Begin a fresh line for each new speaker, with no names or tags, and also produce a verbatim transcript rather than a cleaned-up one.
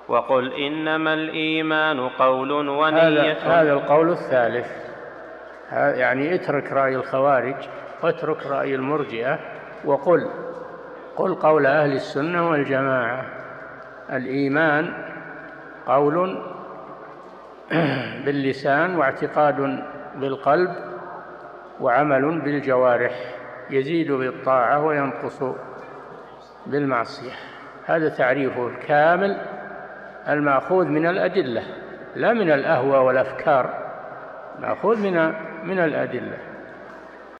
وقل إنما الإيمان قول ونية.
هذا, هذا القول الثالث، يعني اترك رأي الخوارج واترك رأي المرجئة وقل قل قول أهل السنة والجماعة. الإيمان قول باللسان واعتقاد بالقلب وعمل بالجوارح، يزيد بالطاعة وينقص بالمعصية. هذا تعريفه الكامل المأخوذ من الأدلة لا من الأهوى والأفكار، مأخوذ من من الأدلة.